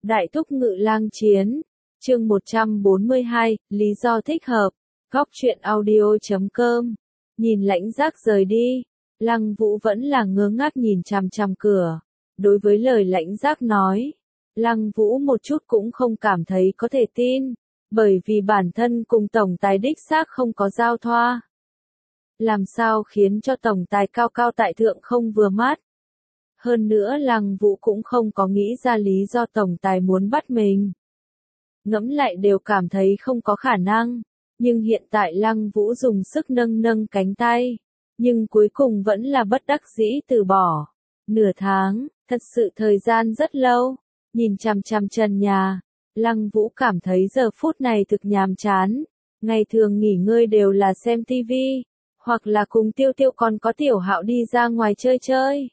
Đại thúc ngự lang chiến, chương 142, lý do thích hợp, góc truyện audio.com. Nhìn Lãnh Giác rời đi, Lăng Vũ vẫn là ngơ ngác nhìn chằm chằm cửa. Đối với lời Lãnh Giác nói, Lăng Vũ một chút cũng không cảm thấy có thể tin, bởi vì bản thân cùng tổng tài đích xác không có giao thoa. Làm sao khiến cho tổng tài cao cao tại thượng không vừa mắt? Hơn nữa Lăng Vũ cũng không có nghĩ ra lý do tổng tài muốn bắt mình. Ngẫm lại đều cảm thấy không có khả năng, nhưng hiện tại Lăng Vũ dùng sức nâng nâng cánh tay, nhưng cuối cùng vẫn là bất đắc dĩ từ bỏ. Nửa tháng, thật sự thời gian rất lâu, nhìn chằm chằm trần nhà, Lăng Vũ cảm thấy giờ phút này thực nhàm chán. Ngày thường nghỉ ngơi đều là xem tivi, hoặc là cùng Tiêu Tiêu còn có Tiểu Hạo đi ra ngoài chơi chơi.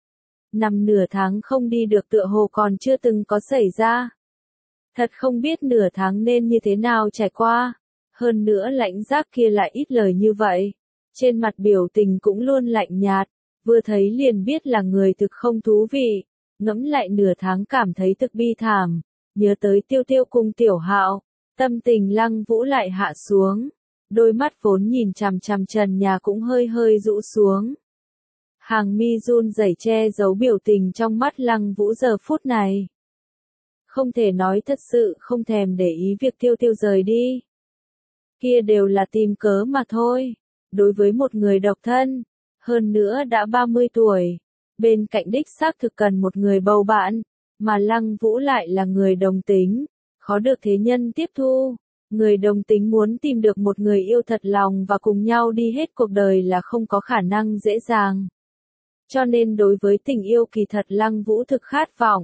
Nằm nửa tháng không đi được tựa hồ còn chưa từng có xảy ra. Thật không biết nửa tháng nên như thế nào trải qua. Hơn nữa Lãnh Giác kia lại ít lời như vậy. Trên mặt biểu tình cũng luôn lạnh nhạt, vừa thấy liền biết là người thực không thú vị. Ngẫm lại nửa tháng cảm thấy thực bi thảm, nhớ tới Tiêu Tiêu cùng Tiểu Hạo, tâm tình Lăng Vũ lại hạ xuống. Đôi mắt vốn nhìn chằm chằm trần nhà cũng hơi hơi rũ xuống. Hàng mi run rẩy che giấu biểu tình trong mắt Lăng Vũ giờ phút này. Không thể nói thật sự không thèm để ý việc Tiêu Tiêu rời đi. Kia đều là tìm cớ mà thôi. Đối với một người độc thân, hơn nữa đã 30 tuổi, bên cạnh đích xác thực cần một người bầu bạn, mà Lăng Vũ lại là người đồng tính, khó được thế nhân tiếp thu. Người đồng tính muốn tìm được một người yêu thật lòng và cùng nhau đi hết cuộc đời là không có khả năng dễ dàng. Cho nên đối với tình yêu kỳ thật Lăng Vũ thực khát vọng.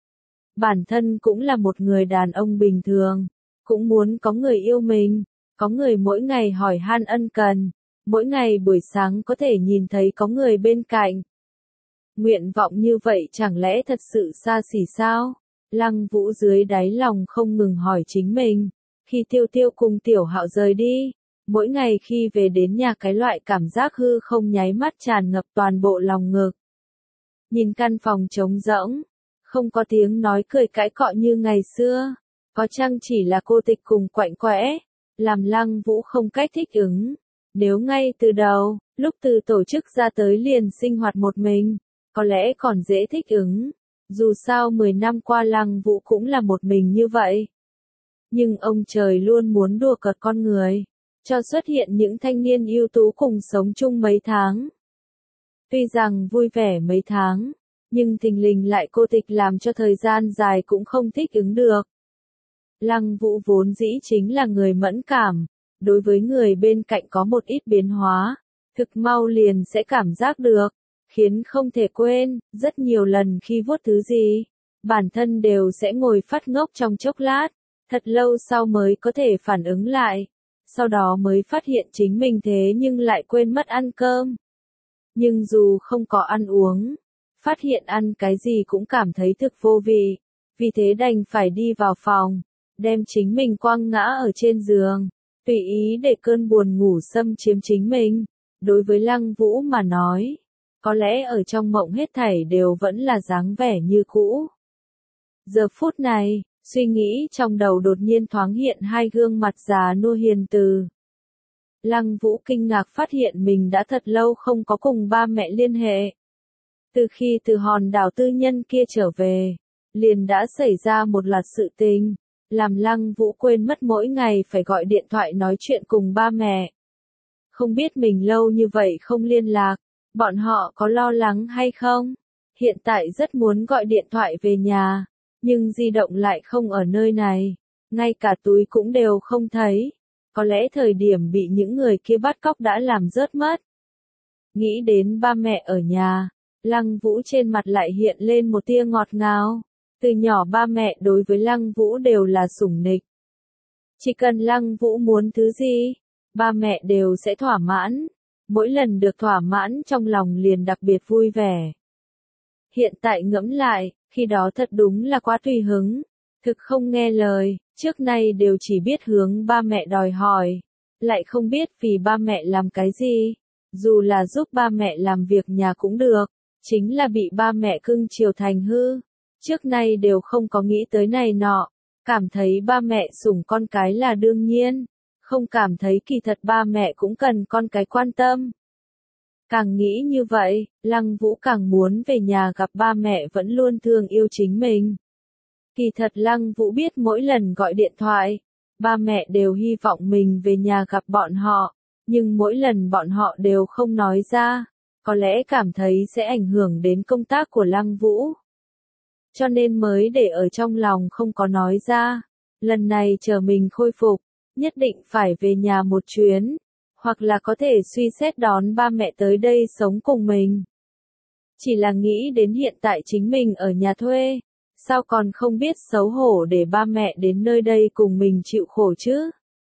Bản thân cũng là một người đàn ông bình thường, cũng muốn có người yêu mình, có người mỗi ngày hỏi han ân cần, mỗi ngày buổi sáng có thể nhìn thấy có người bên cạnh. Nguyện vọng như vậy chẳng lẽ thật sự xa xỉ sao? Lăng Vũ dưới đáy lòng không ngừng hỏi chính mình, khi Tiêu Tiêu cùng Tiểu Hạo rời đi, mỗi ngày khi về đến nhà cái loại cảm giác hư không nháy mắt tràn ngập toàn bộ lòng ngực. Nhìn căn phòng trống rỗng, không có tiếng nói cười cãi cọ như ngày xưa, có chăng chỉ là cô tịch cùng quạnh quẽ, làm Lăng Vũ không cách thích ứng. Nếu ngay từ đầu, lúc từ tổ chức ra tới liền sinh hoạt một mình, có lẽ còn dễ thích ứng. Dù sao 10 năm qua Lăng Vũ cũng là một mình như vậy. Nhưng ông trời luôn muốn đùa cợt con người, cho xuất hiện những thanh niên ưu tú cùng sống chung mấy tháng. Tuy rằng vui vẻ mấy tháng, nhưng thình lình lại cô tịch làm cho thời gian dài cũng không thích ứng được. Lăng Vũ vốn dĩ chính là người mẫn cảm, đối với người bên cạnh có một ít biến hóa, thực mau liền sẽ cảm giác được, khiến không thể quên. Rất nhiều lần khi vuốt thứ gì, bản thân đều sẽ ngồi phát ngốc trong chốc lát, thật lâu sau mới có thể phản ứng lại, sau đó mới phát hiện chính mình thế nhưng lại quên mất ăn cơm. Nhưng dù không có ăn uống, phát hiện ăn cái gì cũng cảm thấy thực vô vị, vì thế đành phải đi vào phòng, đem chính mình quăng ngã ở trên giường, tùy ý để cơn buồn ngủ xâm chiếm chính mình. Đối với Lăng Vũ mà nói, có lẽ ở trong mộng hết thảy đều vẫn là dáng vẻ như cũ. Giờ phút này, suy nghĩ trong đầu đột nhiên thoáng hiện hai gương mặt già nua hiền từ. Lăng Vũ kinh ngạc phát hiện mình đã thật lâu không có cùng ba mẹ liên hệ. Từ khi từ hòn đảo tư nhân kia trở về, liền đã xảy ra một loạt sự tình, làm Lăng Vũ quên mất mỗi ngày phải gọi điện thoại nói chuyện cùng ba mẹ. Không biết mình lâu như vậy không liên lạc, bọn họ có lo lắng hay không? Hiện tại rất muốn gọi điện thoại về nhà, nhưng di động lại không ở nơi này, ngay cả túi cũng đều không thấy. Có lẽ thời điểm bị những người kia bắt cóc đã làm rớt mất. Nghĩ đến ba mẹ ở nhà, Lăng Vũ trên mặt lại hiện lên một tia ngọt ngào. Từ nhỏ ba mẹ đối với Lăng Vũ đều là sủng nịch. Chỉ cần Lăng Vũ muốn thứ gì, ba mẹ đều sẽ thỏa mãn. Mỗi lần được thỏa mãn trong lòng liền đặc biệt vui vẻ. Hiện tại ngẫm lại, khi đó thật đúng là quá tùy hứng, thực không nghe lời, trước nay đều chỉ biết hướng ba mẹ đòi hỏi, lại không biết vì ba mẹ làm cái gì, dù là giúp ba mẹ làm việc nhà cũng được, chính là bị ba mẹ cưng chiều thành hư, Trước nay đều không có nghĩ tới này nọ, cảm thấy ba mẹ sủng con cái là đương nhiên, không cảm thấy kỳ thật ba mẹ cũng cần con cái quan tâm. Càng nghĩ như vậy, Lăng Vũ càng muốn về nhà gặp ba mẹ vẫn luôn thương yêu chính mình. Kỳ thật Lăng Vũ biết mỗi lần gọi điện thoại, ba mẹ đều hy vọng mình về nhà gặp bọn họ, nhưng mỗi lần bọn họ đều không nói ra, có lẽ cảm thấy sẽ ảnh hưởng đến công tác của Lăng Vũ. Cho nên mới để ở trong lòng không có nói ra. Lần này chờ mình khôi phục, nhất định phải về nhà một chuyến, hoặc là có thể suy xét đón ba mẹ tới đây sống cùng mình. Chỉ là nghĩ đến hiện tại chính mình ở nhà thuê, sao còn không biết xấu hổ để ba mẹ đến nơi đây cùng mình chịu khổ chứ?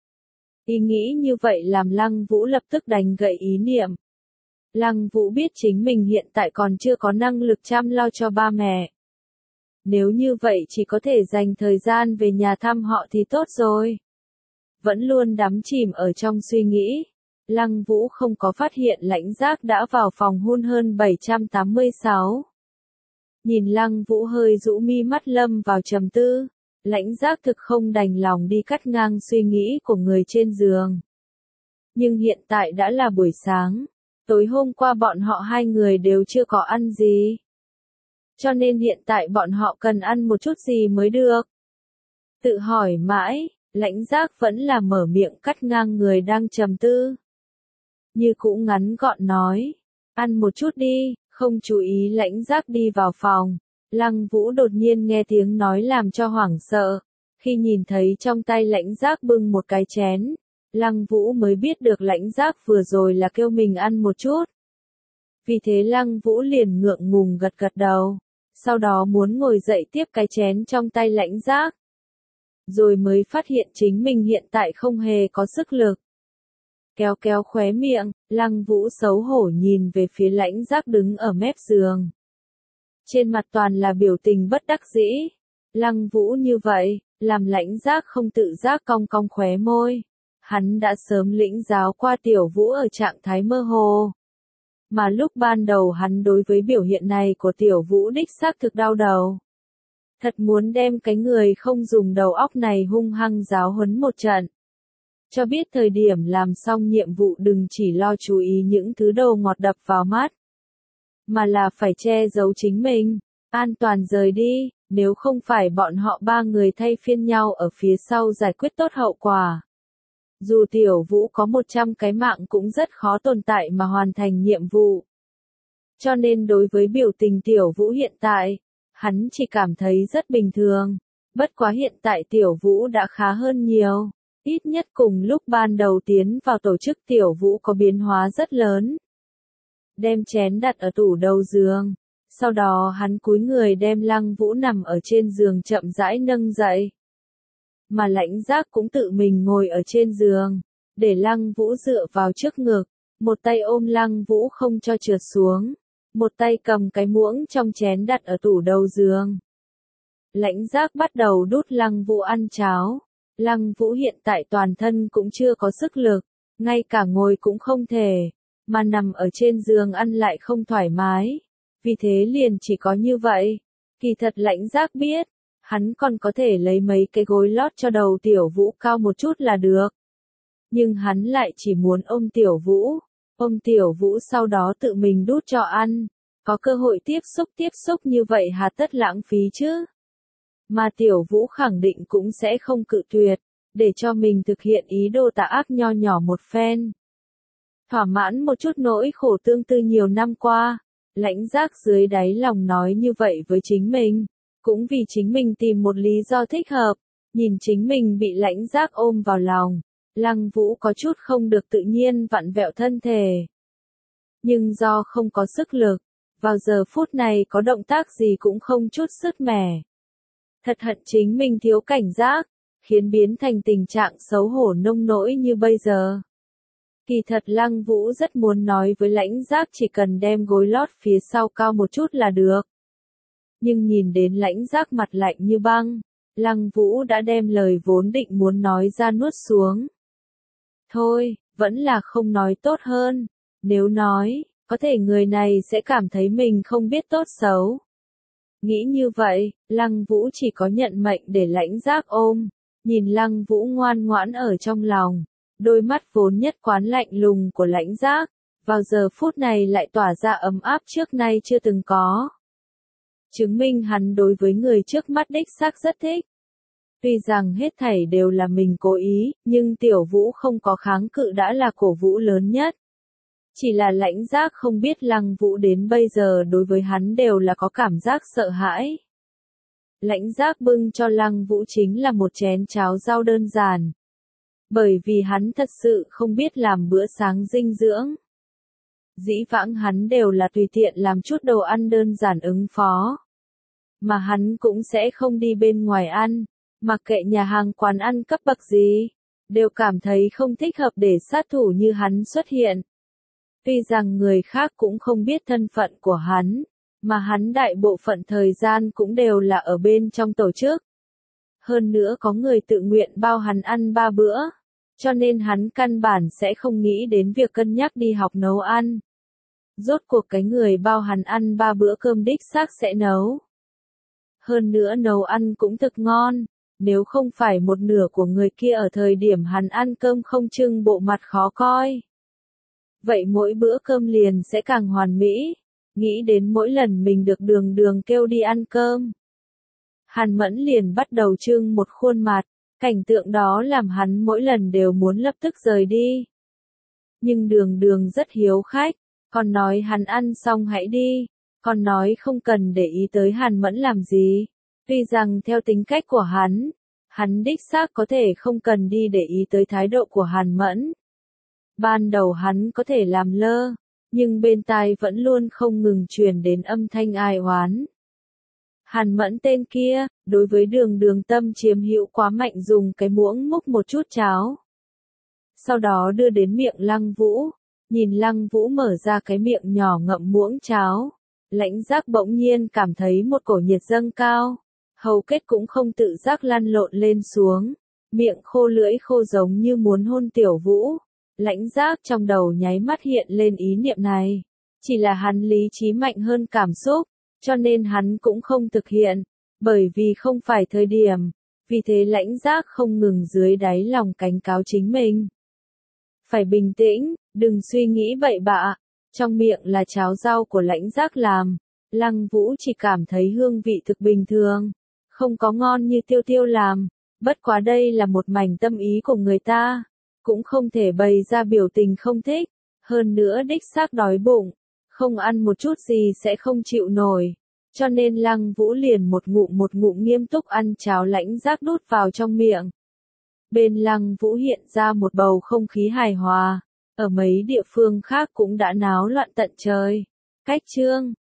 Ý nghĩ như vậy làm Lăng Vũ lập tức đánh gậy ý niệm. Lăng Vũ biết chính mình hiện tại còn chưa có năng lực chăm lo cho ba mẹ. Nếu như vậy chỉ có thể dành thời gian về nhà thăm họ thì tốt rồi. Vẫn luôn đắm chìm ở trong suy nghĩ, Lăng Vũ không có phát hiện Lãnh Giác đã vào phòng hun hơn 786. Nhìn Lăng Vũ hơi rũ mi mắt lâm vào trầm tư, Lãnh Giác thực không đành lòng đi cắt ngang suy nghĩ của người trên giường. Nhưng hiện tại đã là buổi sáng, tối hôm qua bọn họ hai người đều chưa có ăn gì. Cho nên hiện tại bọn họ cần ăn một chút gì mới được. Tự hỏi mãi, Lãnh Giác vẫn là mở miệng cắt ngang người đang trầm tư. Như cũ ngắn gọn nói, ăn một chút đi, không chú ý Lãnh Giác đi vào phòng. Lăng Vũ đột nhiên nghe tiếng nói làm cho hoảng sợ. Khi nhìn thấy trong tay Lãnh Giác bưng một cái chén, Lăng Vũ mới biết được Lãnh Giác vừa rồi là kêu mình ăn một chút. Vì thế Lăng Vũ liền ngượng ngùng gật gật đầu. Sau đó muốn ngồi dậy tiếp cái chén trong tay Lãnh Giác. Rồi mới phát hiện chính mình hiện tại không hề có sức lực. Kéo kéo khóe miệng, Lăng Vũ xấu hổ nhìn về phía Lãnh Giác đứng ở mép giường. Trên mặt toàn là biểu tình bất đắc dĩ. Lăng Vũ như vậy, làm Lãnh Giác không tự giác cong cong khóe môi. Hắn đã sớm lĩnh giáo qua Tiểu Vũ ở trạng thái mơ hồ. Mà lúc ban đầu hắn đối với biểu hiện này của Tiểu Vũ đích xác thực đau đầu. Thật muốn đem cái người không dùng đầu óc này hung hăng giáo huấn một trận. Cho biết thời điểm làm xong nhiệm vụ đừng chỉ lo chú ý những thứ đồ ngọt đập vào mắt. Mà là phải che giấu chính mình, an toàn rời đi, nếu không phải bọn họ ba người thay phiên nhau ở phía sau giải quyết tốt hậu quả. Dù Tiểu Vũ có 100 cái mạng cũng rất khó tồn tại mà hoàn thành nhiệm vụ. Cho nên đối với biểu tình Tiểu Vũ hiện tại, hắn chỉ cảm thấy rất bình thường. Bất quá hiện tại Tiểu Vũ đã khá hơn nhiều. Ít nhất cùng lúc ban đầu tiến vào tổ chức Tiểu Vũ có biến hóa rất lớn. Đem chén đặt ở tủ đầu giường. Sau đó hắn cúi người đem Lăng Vũ nằm ở trên giường chậm rãi nâng dậy. Mà Lãnh Giác cũng tự mình ngồi ở trên giường, để Lăng Vũ dựa vào trước ngực, một tay ôm Lăng Vũ không cho trượt xuống, một tay cầm cái muỗng trong chén đặt ở tủ đầu giường. Lãnh Giác bắt đầu đút Lăng Vũ ăn cháo. Lăng Vũ hiện tại toàn thân cũng chưa có sức lực, ngay cả ngồi cũng không thể, mà nằm ở trên giường ăn lại không thoải mái. Vì thế liền chỉ có như vậy. Kỳ thật Lãnh Giác biết, hắn còn có thể lấy mấy cái gối lót cho đầu Tiểu Vũ cao một chút là được. Nhưng hắn lại chỉ muốn ôm Tiểu Vũ sau đó tự mình đút cho ăn. Có cơ hội tiếp xúc như vậy hà tất lãng phí chứ. Mà Tiểu Vũ khẳng định cũng sẽ không cự tuyệt, để cho mình thực hiện ý đồ tà ác nho nhỏ một phen. Thỏa mãn một chút nỗi khổ tương tư nhiều năm qua, Lãnh Giác dưới đáy lòng nói như vậy với chính mình, cũng vì chính mình tìm một lý do thích hợp, nhìn chính mình bị Lãnh Giác ôm vào lòng, Lăng Vũ có chút không được tự nhiên vặn vẹo thân thể. Nhưng do không có sức lực, vào giờ phút này có động tác gì cũng không chút sức mẻ. Thật hận chính mình thiếu cảnh giác, khiến biến thành tình trạng xấu hổ nông nỗi như bây giờ. Kỳ thật Lăng Vũ rất muốn nói với Lãnh Giác chỉ cần đem gối lót phía sau cao một chút là được. Nhưng nhìn đến Lãnh Giác mặt lạnh như băng, Lăng Vũ đã đem lời vốn định muốn nói ra nuốt xuống. Thôi, vẫn là không nói tốt hơn. Nếu nói, có thể người này sẽ cảm thấy mình không biết tốt xấu. Nghĩ như vậy, Lăng Vũ chỉ có nhận mệnh để Lãnh Giác ôm, nhìn Lăng Vũ ngoan ngoãn ở trong lòng, đôi mắt vốn nhất quán lạnh lùng của Lãnh Giác, vào giờ phút này lại tỏa ra ấm áp trước nay chưa từng có. Chứng minh hắn đối với người trước mắt đích xác rất thích. Tuy rằng hết thảy đều là mình cố ý, nhưng Tiểu Vũ không có kháng cự đã là cổ vũ lớn nhất. Chỉ là Lãnh Giác không biết Lăng Vũ đến bây giờ đối với hắn đều là có cảm giác sợ hãi. Lãnh Giác bưng cho Lăng Vũ chính là một chén cháo rau đơn giản. Bởi vì hắn thật sự không biết làm bữa sáng dinh dưỡng. Dĩ vãng hắn đều là tùy tiện làm chút đồ ăn đơn giản ứng phó. Mà hắn cũng sẽ không đi bên ngoài ăn, mặc kệ nhà hàng quán ăn cấp bậc gì, đều cảm thấy không thích hợp để sát thủ như hắn xuất hiện. Tuy rằng người khác cũng không biết thân phận của hắn, mà hắn đại bộ phận thời gian cũng đều là ở bên trong tổ chức. Hơn nữa có người tự nguyện bao hắn ăn 3 bữa, cho nên hắn căn bản sẽ không nghĩ đến việc cân nhắc đi học nấu ăn. Rốt cuộc cái người bao hắn ăn 3 bữa cơm đích xác sẽ nấu. Hơn nữa nấu ăn cũng thực ngon, nếu không phải một nửa của người kia ở thời điểm hắn ăn cơm không trưng bộ mặt khó coi. Vậy mỗi bữa cơm liền sẽ càng hoàn mỹ, nghĩ đến mỗi lần mình được Đường Đường kêu đi ăn cơm. Hàn Mẫn liền bắt đầu trưng một khuôn mặt, cảnh tượng đó làm hắn mỗi lần đều muốn lập tức rời đi. Nhưng Đường Đường rất hiếu khách, còn nói hắn ăn xong hãy đi, còn nói không cần để ý tới Hàn Mẫn làm gì. Tuy rằng theo tính cách của hắn đích xác có thể không cần đi để ý tới thái độ của Hàn Mẫn. Ban đầu hắn có thể làm lơ, nhưng bên tai vẫn luôn không ngừng truyền đến âm thanh ai oán. Hàn Mẫn tên kia, đối với Đường Đường tâm chiếm hữu quá mạnh, dùng cái muỗng múc một chút cháo. Sau đó đưa đến miệng Lăng Vũ, nhìn Lăng Vũ mở ra cái miệng nhỏ ngậm muỗng cháo. Lãnh Giác bỗng nhiên cảm thấy một cổ nhiệt dâng cao, hầu kết cũng không tự giác lăn lộn lên xuống, miệng khô lưỡi khô giống như muốn hôn Tiểu Vũ. Lãnh Giác trong đầu nháy mắt hiện lên ý niệm này, chỉ là hắn lý trí mạnh hơn cảm xúc, cho nên hắn cũng không thực hiện, bởi vì không phải thời điểm, vì thế Lãnh Giác không ngừng dưới đáy lòng cảnh cáo chính mình. Phải bình tĩnh, đừng suy nghĩ bậy bạ, trong miệng là cháo rau của Lãnh Giác làm, Lăng Vũ chỉ cảm thấy hương vị thực bình thường, không có ngon như Tiêu Tiêu làm, bất quá đây là một mảnh tâm ý của người ta. Cũng không thể bày ra biểu tình không thích, hơn nữa đích xác đói bụng, không ăn một chút gì sẽ không chịu nổi, cho nên Lăng Vũ liền một ngụm nghiêm túc ăn cháo Lãnh Giác đút vào trong miệng. Bên Lăng Vũ hiện ra một bầu không khí hài hòa, ở mấy địa phương khác cũng đã náo loạn tận trời. Cách chương